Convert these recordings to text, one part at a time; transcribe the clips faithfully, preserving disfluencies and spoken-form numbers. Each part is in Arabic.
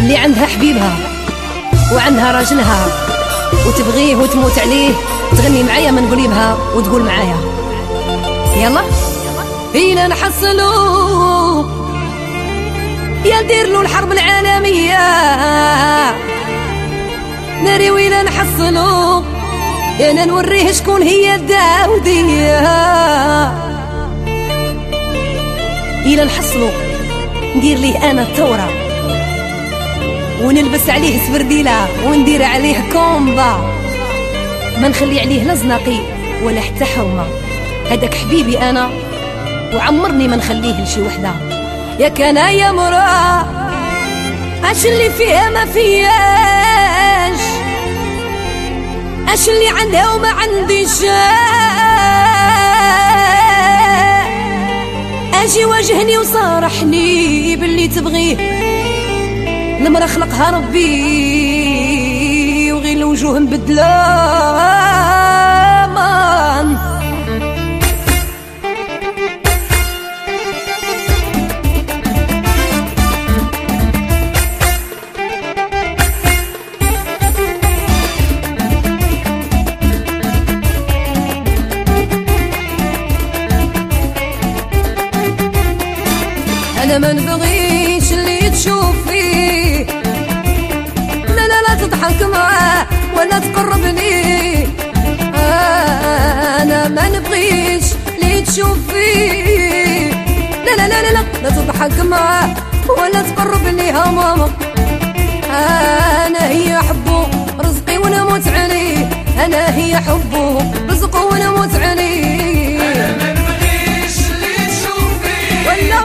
اللي عندها حبيبها وعندها راجلها وتبغيه وتموت عليه، تغني معايا من قليبها وتقول معايا يلا إلا نحصلو يا ندير له الحرب العالمية، ناري ويلا نحصلو انا نوريه شكون هي الداودية. إلا نحصلو ندير ليه انا الثورة ونلبس عليه سبرديلة وندير عليه كومبا، ما نخلي عليه لا زناقي ولا حتى حومة. هداك حبيبي انا وعمرني ما نخليه لشي وحده. يا كان يا مرا اش اللي فيها ما فياش، اش اللي عندها وما عنديش، اجي واجهني وصارحني باللي تبغيه، المرا خلقها ربي وغير الوجوه مبدله مان. أنا ما نبغيش اللي تشوف فيه، لا لا لا تضحك معاه ولا تقرب ليه. أنا ما نبغيش اللي تشوف فيه، لا لا لا لا لا تضحك معاه ولا تقرب ليه. ماما أنا هي حبه رزقي ونموت عليه، أنا هي حبه رزقه ونموت عليه. أنا ما نبغيش اللي تشوف فيه ولا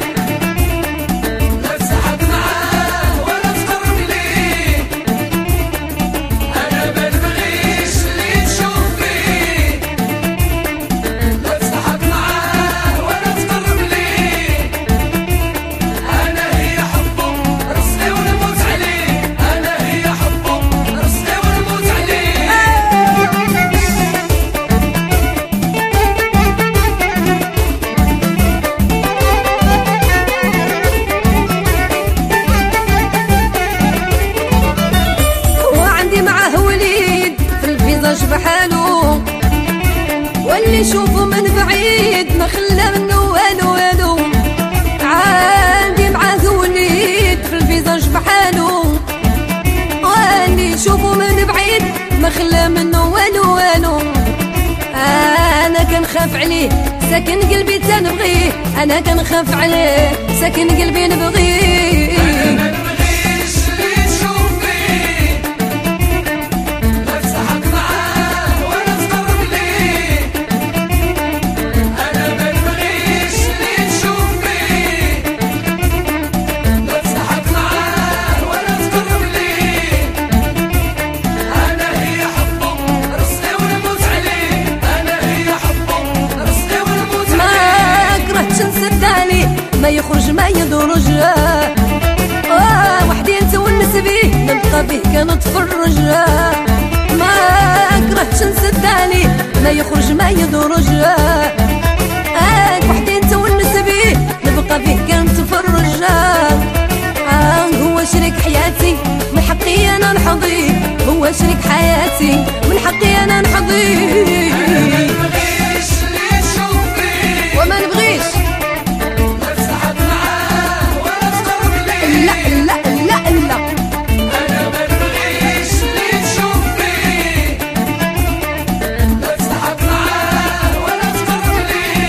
بحالو، واللي يشوفه من بعيد ما خلى منه والو والو. عندي معاه وليد في الفيزاج بحالو، واللي يشوفه من بعيد ما خلى منه والو والو. انا كنخاف عليه ساكن قلبي تنبغيه، انا كنخاف عليه ساكن قلبي نبغيه. ما يخرج ما يدرج، آه وحدي نتونس بيه نبقى بيه كنتفرج. ما كرهتش نسد عليه ما يخرج ما يدرج، آه وحدي نتونس بيه نبقى بيه كنتفرج. آه هو شريك حياتي من حقي انا نحظيه، هو شريك حياتي من حقي انا نحظيه. وما نبغيش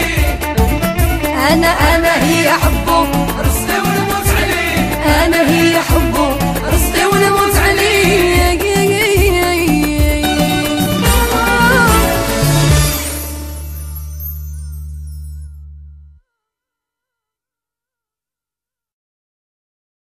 أنا أنا هي حبه رزقي ونموت عليه، أنا هي